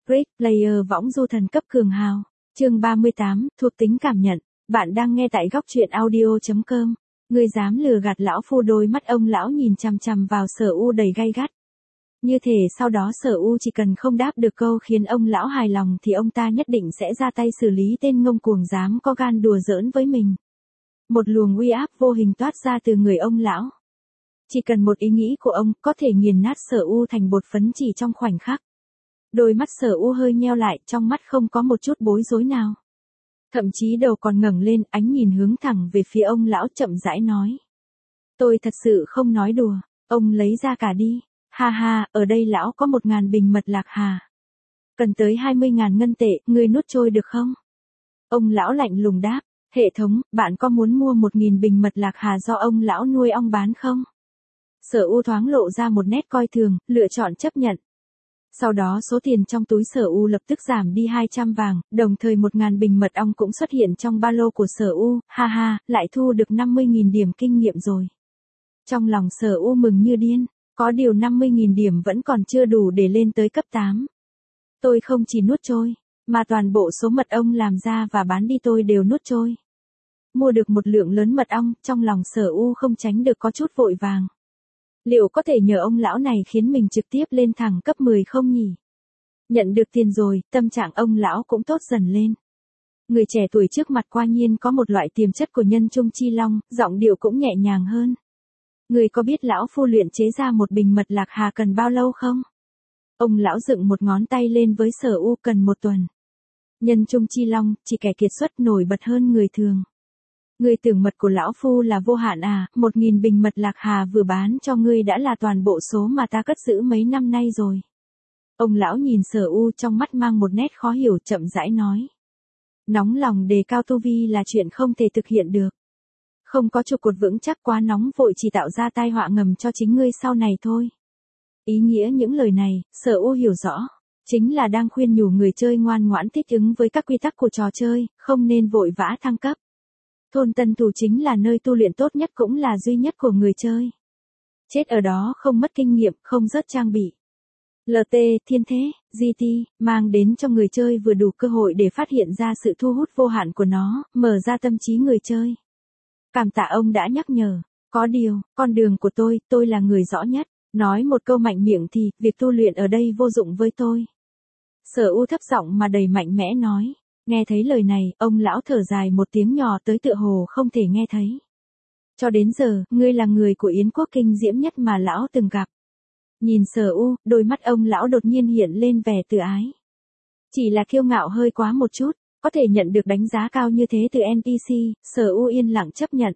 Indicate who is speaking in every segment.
Speaker 1: Great Player võng du thần cấp cường hào. Chương 38, thuộc tính cảm nhận. Bạn đang nghe tại góc truyện audio.com. Ngươi dám lừa gạt lão phu? Đôi mắt ông lão nhìn chằm chằm vào Sở U đầy gay gắt. Như thể sau đó Sở U chỉ cần không đáp được câu khiến ông lão hài lòng thì ông ta nhất định sẽ ra tay xử lý tên ngông cuồng dám có gan đùa giỡn với mình. Một luồng uy áp vô hình toát ra từ người ông lão. Chỉ cần một ý nghĩ của ông có thể nghiền nát Sở U thành bột phấn chỉ trong khoảnh khắc. Đôi mắt Sở U hơi nheo lại, trong mắt không có một chút bối rối nào. Thậm chí đầu còn ngẩng lên, ánh nhìn hướng thẳng về phía ông lão, chậm rãi nói. Tôi thật sự không nói đùa, ông lấy ra cả đi. Ha ha, ở đây lão có 1.000 bình mật lạc hà. Cần tới 20.000 ngân tệ, ngươi nuốt trôi được không? Ông lão lạnh lùng đáp. Hệ thống, bạn có muốn mua 1.000 bình mật lạc hà do ông lão nuôi ong bán không? Sở U thoáng lộ ra một nét coi thường, lựa chọn chấp nhận. Sau đó số tiền trong túi Sở U lập tức giảm đi 200 vàng, đồng thời 1.000 bình mật ong cũng xuất hiện trong ba lô của Sở U, ha ha, lại thu được 50.000 điểm kinh nghiệm rồi. Trong lòng Sở U mừng như điên, có điều 50.000 điểm vẫn còn chưa đủ để lên tới cấp 8. Tôi không chỉ nuốt trôi, mà toàn bộ số mật ong làm ra và bán đi tôi đều nuốt trôi. Mua được một lượng lớn mật ong, trong lòng Sở U không tránh được có chút vội vàng. Liệu có thể nhờ ông lão này khiến mình trực tiếp lên thẳng cấp 10 không nhỉ? Nhận được tiền rồi, tâm trạng ông lão cũng tốt dần lên. Người trẻ tuổi trước mặt quả nhiên có một loại tiềm chất của nhân trung chi long, giọng điệu cũng nhẹ nhàng hơn. Người có biết lão phu luyện chế ra một bình mật lạc hà cần bao lâu không? Ông lão dựng một ngón tay lên với Sở U, cần 1 tuần. Nhân trung chi long, chỉ kẻ kiệt xuất nổi bật hơn người thường. Ngươi tưởng mật của lão phu là vô hạn à? 1.000 bình mật lạc hà vừa bán cho ngươi đã là toàn bộ số mà ta cất giữ mấy năm nay rồi. Ông lão nhìn Sở U, trong mắt mang một nét khó hiểu, chậm rãi nói. Nóng lòng đề cao tu vi là chuyện không thể thực hiện được. Không có trụ cột vững chắc, quá nóng vội chỉ tạo ra tai họa ngầm cho chính ngươi sau này thôi. Ý nghĩa những lời này, Sở U hiểu rõ. Chính là đang khuyên nhủ người chơi ngoan ngoãn thích ứng với các quy tắc của trò chơi, không nên vội vã thăng cấp. Thôn Tân Thủ chính là nơi tu luyện tốt nhất cũng là duy nhất của người chơi. Chết ở đó không mất kinh nghiệm, không rớt trang bị. LT, Thiên Thế, GT, mang đến cho người chơi vừa đủ cơ hội để phát hiện ra sự thu hút vô hạn của nó, mở ra tâm trí người chơi. Cảm tạ ông đã nhắc nhở. Có điều, con đường của tôi là người rõ nhất. Nói một câu mạnh miệng thì, việc tu luyện ở đây vô dụng với tôi. Sở U thấp giọng mà đầy mạnh mẽ nói. Nghe thấy lời này, ông lão thở dài một tiếng nhỏ tới tựa hồ không thể nghe thấy. Cho đến giờ, ngươi là người của Yến quốc kinh diễm nhất mà lão từng gặp. Nhìn Sở U, đôi mắt ông lão đột nhiên hiện lên vẻ tự ái. Chỉ là kiêu ngạo hơi quá một chút, có thể nhận được đánh giá cao như thế từ NPC, Sở U yên lặng chấp nhận.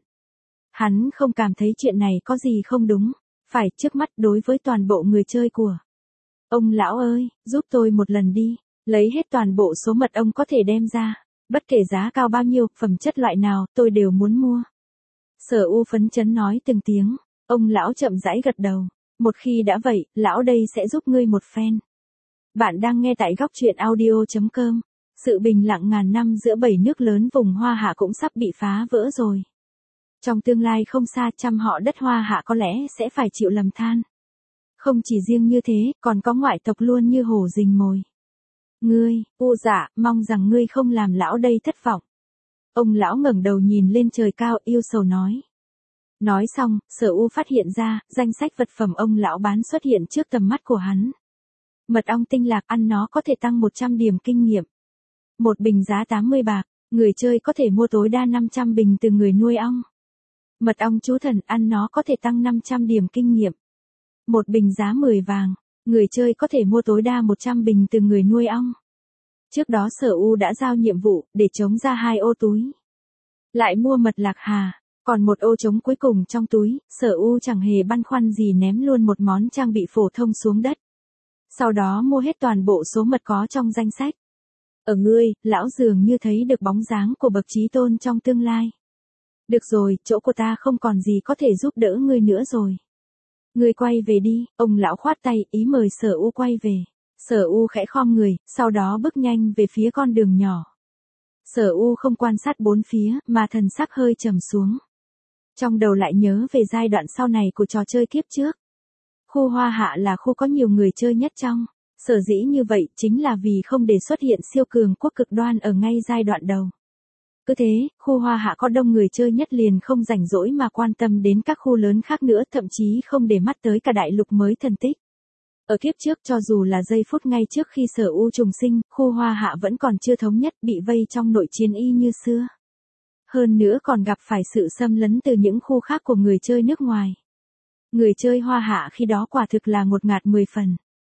Speaker 1: Hắn không cảm thấy chuyện này có gì không đúng, phải trước mắt đối với toàn bộ người chơi của. Ông lão ơi, giúp tôi một lần đi. Lấy hết toàn bộ số mật ong có thể đem ra, bất kể giá cao bao nhiêu, phẩm chất loại nào, tôi đều muốn mua. Sở U phấn chấn nói từng tiếng, ông lão chậm rãi gật đầu. Một khi đã vậy, lão đây sẽ giúp ngươi một phen. Bạn đang nghe tại góc truyện audio.com. Sự bình lặng ngàn năm giữa 7 nước lớn vùng Hoa Hạ cũng sắp bị phá vỡ rồi. Trong tương lai không xa, trăm họ đất Hoa Hạ có lẽ sẽ phải chịu lầm than. Không chỉ riêng như thế, còn có ngoại tộc luôn như hổ rình mồi. Ngươi, U Dạ, mong rằng ngươi không làm lão đây thất vọng. Ông lão ngẩng đầu nhìn lên trời cao, yêu sầu nói. Nói xong, Sở U phát hiện ra, danh sách vật phẩm ông lão bán xuất hiện trước tầm mắt của hắn. Mật ong tinh lạc, ăn nó có thể tăng 100 điểm kinh nghiệm. Một bình giá 80 bạc, người chơi có thể mua tối đa 500 bình từ người nuôi ong. Mật ong chú thần, ăn nó có thể tăng 500 điểm kinh nghiệm. Một bình giá 10 vàng. Người chơi có thể mua tối đa 100 bình từ người nuôi ong. Trước đó Sở U đã giao nhiệm vụ, để chống ra 2 ô túi. Lại mua mật lạc hà, còn một ô trống cuối cùng trong túi, Sở U chẳng hề băn khoăn gì ném luôn một món trang bị phổ thông xuống đất. Sau đó mua hết toàn bộ số mật có trong danh sách. Ở ngươi, lão dường như thấy được bóng dáng của bậc chí tôn trong tương lai. Được rồi, chỗ của ta không còn gì có thể giúp đỡ ngươi nữa rồi. Ngươi quay về đi, ông lão khoát tay, ý mời Sở U quay về. Sở U khẽ khom người, sau đó bước nhanh về phía con đường nhỏ. Sở U không quan sát bốn phía, mà thần sắc hơi trầm xuống. Trong đầu lại nhớ về giai đoạn sau này của trò chơi kiếp trước. Khu Hoa Hạ là khu có nhiều người chơi nhất trong Sở dĩ như vậy chính là vì không để xuất hiện siêu cường quốc cực đoan ở ngay giai đoạn đầu. Cứ thế, khu Hoa Hạ có đông người chơi nhất liền không rảnh rỗi mà quan tâm đến các khu lớn khác nữa, thậm chí không để mắt tới cả đại lục mới thần tích. Ở kiếp trước cho dù là giây phút ngay trước khi Sở U trùng sinh, khu Hoa Hạ vẫn còn chưa thống nhất, bị vây trong nội chiến y như xưa. Hơn nữa còn gặp phải sự xâm lấn từ những khu khác của người chơi nước ngoài. Người chơi Hoa Hạ khi đó quả thực là ngột ngạt 10 phần.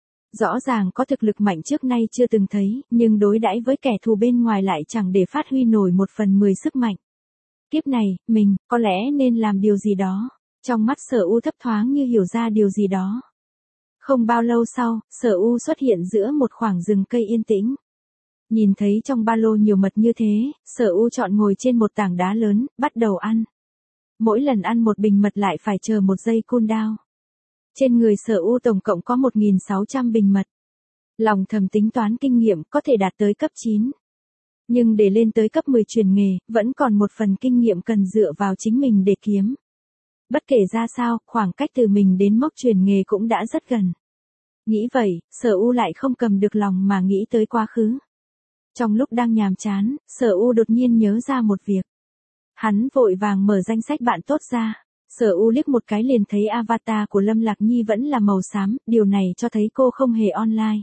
Speaker 1: Rõ ràng có thực lực mạnh trước nay chưa từng thấy, nhưng đối đãi với kẻ thù bên ngoài lại chẳng để phát huy nổi 1/10 sức mạnh. Kiếp này, mình, có lẽ nên làm điều gì đó. Trong mắt Sở U thấp thoáng như hiểu ra điều gì đó. Không bao lâu sau, Sở U xuất hiện giữa một khoảng rừng cây yên tĩnh. Nhìn thấy trong ba lô nhiều mật như thế, Sở U chọn ngồi trên một tảng đá lớn, bắt đầu ăn. Mỗi lần ăn một bình mật lại phải chờ một giây cooldown. Trên người Sở U tổng cộng có 1.600 bình mật. Lòng thầm tính toán kinh nghiệm có thể đạt tới cấp 9. Nhưng để lên tới cấp 10 truyền nghề, vẫn còn một phần kinh nghiệm cần dựa vào chính mình để kiếm. Bất kể ra sao, khoảng cách từ mình đến mốc truyền nghề cũng đã rất gần. Nghĩ vậy, Sở U lại không cầm được lòng mà nghĩ tới quá khứ. Trong lúc đang nhàm chán, Sở U đột nhiên nhớ ra một việc. Hắn vội vàng mở danh sách bạn tốt ra. Sở U liếc một cái liền thấy avatar của Lâm Lạc Nhi vẫn là màu xám, điều này cho thấy cô không hề online.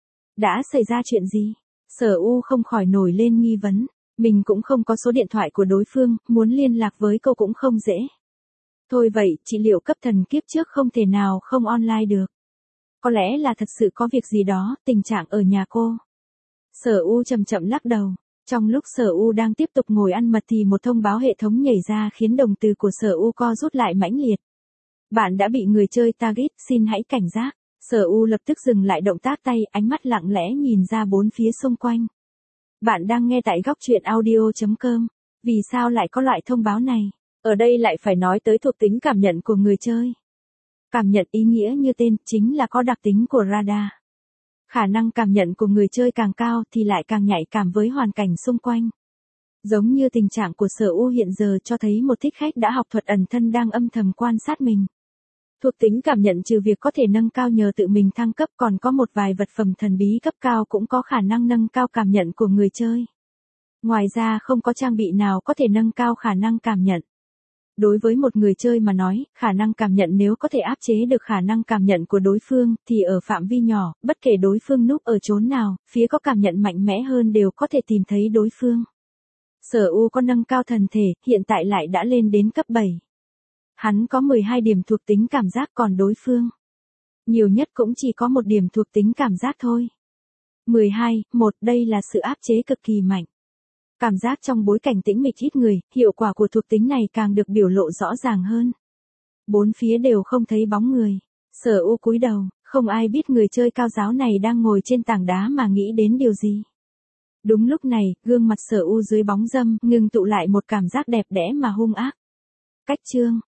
Speaker 1: Đã xảy ra chuyện gì? Sở U không khỏi nổi lên nghi vấn. Mình cũng không có số điện thoại của đối phương, muốn liên lạc với cô cũng không dễ. Thôi vậy, trị liệu cấp thần kiếp trước không thể nào không online được. Có lẽ là thật sự có việc gì đó, tình trạng ở nhà cô. Sở U chậm chậm lắc đầu. Trong lúc Sở U đang tiếp tục ngồi ăn mật thì một thông báo hệ thống nhảy ra khiến đồng tử của Sở U co rút lại mãnh liệt. Bạn đã bị người chơi target, xin hãy cảnh giác. Sở U lập tức dừng lại động tác tay, ánh mắt lặng lẽ nhìn ra bốn phía xung quanh. Bạn đang nghe tại góc truyện audio.com. Vì sao lại có loại thông báo này? Ở đây lại phải nói tới thuộc tính cảm nhận của người chơi. Cảm nhận ý nghĩa như tên, chính là có đặc tính của radar. Khả năng cảm nhận của người chơi càng cao thì lại càng nhạy cảm với hoàn cảnh xung quanh. Giống như tình trạng của Sở U hiện giờ cho thấy một thích khách đã học thuật ẩn thân đang âm thầm quan sát mình. Thuộc tính cảm nhận trừ việc có thể nâng cao nhờ tự mình thăng cấp còn có một vài vật phẩm thần bí cấp cao cũng có khả năng nâng cao cảm nhận của người chơi. Ngoài ra không có trang bị nào có thể nâng cao khả năng cảm nhận. Đối với một người chơi mà nói, khả năng cảm nhận nếu có thể áp chế được khả năng cảm nhận của đối phương, thì ở phạm vi nhỏ, bất kể đối phương núp ở chốn nào, phía có cảm nhận mạnh mẽ hơn đều có thể tìm thấy đối phương. Sở U có nâng cao thần thể, hiện tại lại đã lên đến cấp 7. Hắn có 12 điểm thuộc tính cảm giác còn đối phương. Nhiều nhất cũng chỉ có một điểm thuộc tính cảm giác thôi. 12, 1 đây là sự áp chế cực kỳ mạnh. Cảm giác trong bối cảnh tĩnh mịch ít người, hiệu quả của thuộc tính này càng được biểu lộ rõ ràng hơn. Bốn phía đều không thấy bóng người. Sở U cúi đầu, không ai biết người chơi cao giáo này đang ngồi trên tảng đá mà nghĩ đến điều gì. Đúng lúc này, gương mặt Sở U dưới bóng râm ngừng tụ lại một cảm giác đẹp đẽ mà hung ác. Cách chương